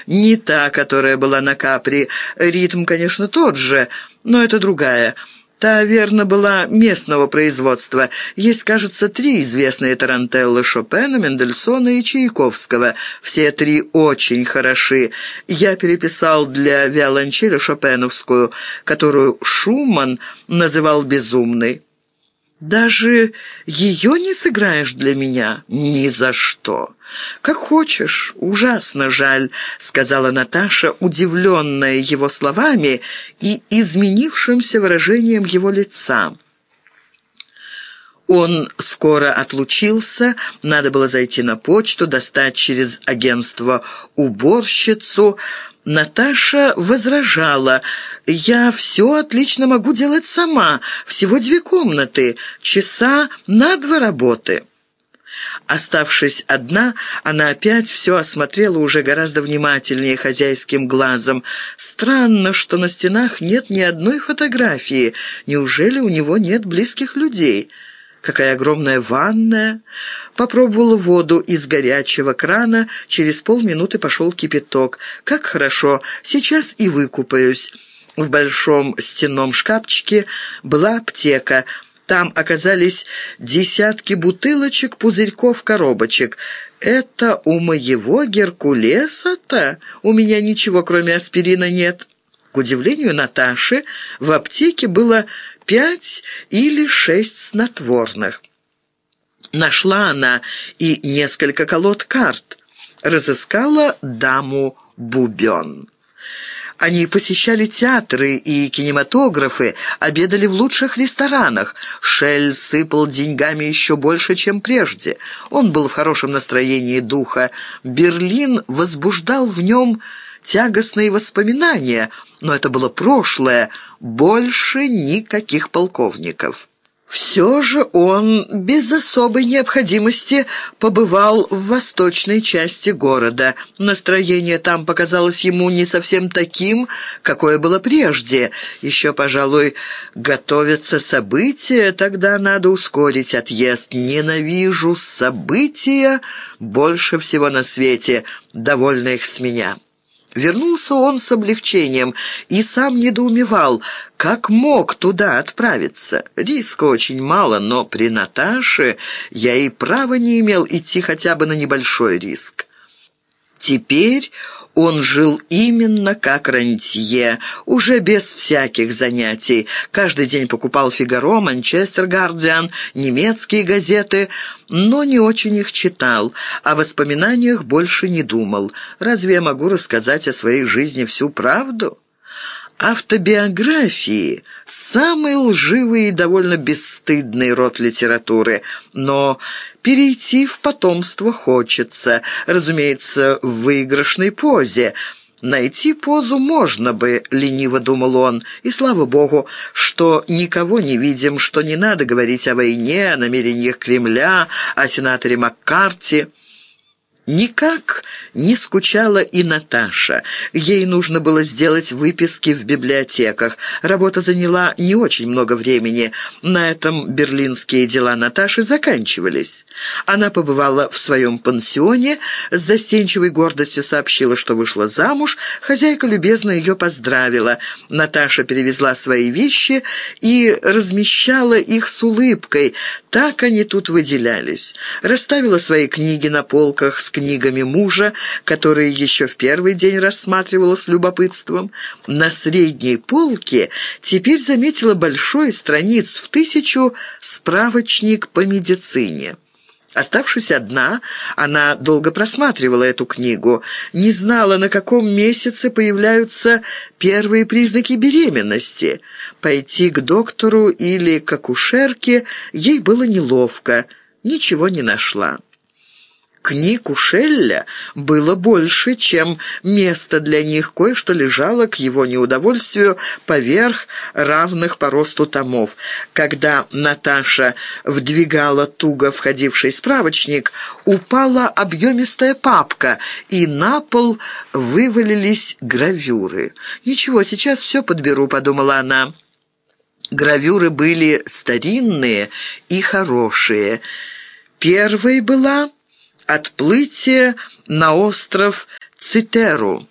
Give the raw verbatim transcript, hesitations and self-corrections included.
не та, которая была на Капри. Ритм, конечно, тот же, но это другая. Та, верно, была местного производства. Есть, кажется, три известные тарантеллы: Шопена, Мендельсона и Чайковского. Все три очень хороши. Я переписал для виолончели шопеновскую, которую Шуман называл безумной. Даже ее не сыграешь для меня? Ни за что. Как хочешь, ужасно жаль, сказала Наташа, удивленная его словами и изменившимся выражением его лица. Он скоро отлучился, надо было зайти на почту, достать через агентство уборщицу. Наташа возражала: «Я все отлично могу делать сама, всего две комнаты, часа на два работы». Оставшись одна, она опять все осмотрела уже гораздо внимательнее хозяйским глазом. Странно, что на стенах нет ни одной фотографии. Неужели у него нет близких людей? Какая огромная ванная! Попробовала воду из горячего крана, через полминуты пошел кипяток. Как хорошо, сейчас и выкупаюсь. В большом стенном шкафчике была аптека. Там оказались десятки бутылочек, пузырьков, коробочек. Это у моего Геркулеса-то? У меня ничего, кроме аспирина, нет. К удивлению Наташи, в аптеке было пять или шесть снотворных. Нашла она и несколько колод карт. Разыскала даму Бубен. Они посещали театры и кинематографы, обедали в лучших ресторанах. Шель сыпал деньгами еще больше, чем прежде. Он был в хорошем настроении духа. Берлин возбуждал в нем тягостные воспоминания, но это было прошлое, больше никаких полковников. Все же он без особой необходимости побывал в восточной части города. Настроение там показалось ему не совсем таким, какое было прежде. Еще, пожалуй, готовятся события, тогда надо ускорить отъезд. Ненавижу события больше всего на свете, довольно их с меня. Вернулся он с облегчением и сам недоумевал, как мог туда отправиться. Риска очень мало, но при Наташе я и права не имел идти хотя бы на небольшой риск. Теперь он жил именно как рантье, уже без всяких занятий. Каждый день покупал «Фигаро», «Манчестер Гардиан», немецкие газеты, но не очень их читал, о воспоминаниях больше не думал. Разве я могу рассказать о своей жизни всю правду? Автобиографии – самый лживый и довольно бесстыдный род литературы, но перейти в потомство хочется, разумеется, в выигрышной позе. Найти позу можно бы, лениво думал он, и слава богу, что никого не видим, что не надо говорить о войне, о намерениях Кремля, о сенаторе Маккарти. Никак не скучала и Наташа. Ей нужно было сделать выписки в библиотеках. Работа заняла не очень много времени. На этом берлинские дела Наташи заканчивались. Она побывала в своем пансионе, с застенчивой гордостью сообщила, что вышла замуж. Хозяйка любезно ее поздравила. Наташа перевезла свои вещи и размещала их с улыбкой. Так они тут выделялись. Расставила свои книги на полках с книгами мужа, которые еще в первый день рассматривала с любопытством. На средней полке теперь заметила большой, страниц в тысячу, справочник по медицине. Оставшись одна, она долго просматривала эту книгу, не знала, на каком месяце появляются первые признаки беременности. Пойти к доктору или к акушерке ей было неловко, ничего не нашла. Книг у Шелля было больше, чем место для них. Кое-что лежало к его неудовольствию поверх равных по росту томов. Когда Наташа вдвигала туго входивший справочник, упала объемистая папка, и на пол вывалились гравюры. «Ничего, сейчас все подберу», — подумала она. Гравюры были старинные и хорошие. Первой была «Отплытие на остров Цитеру».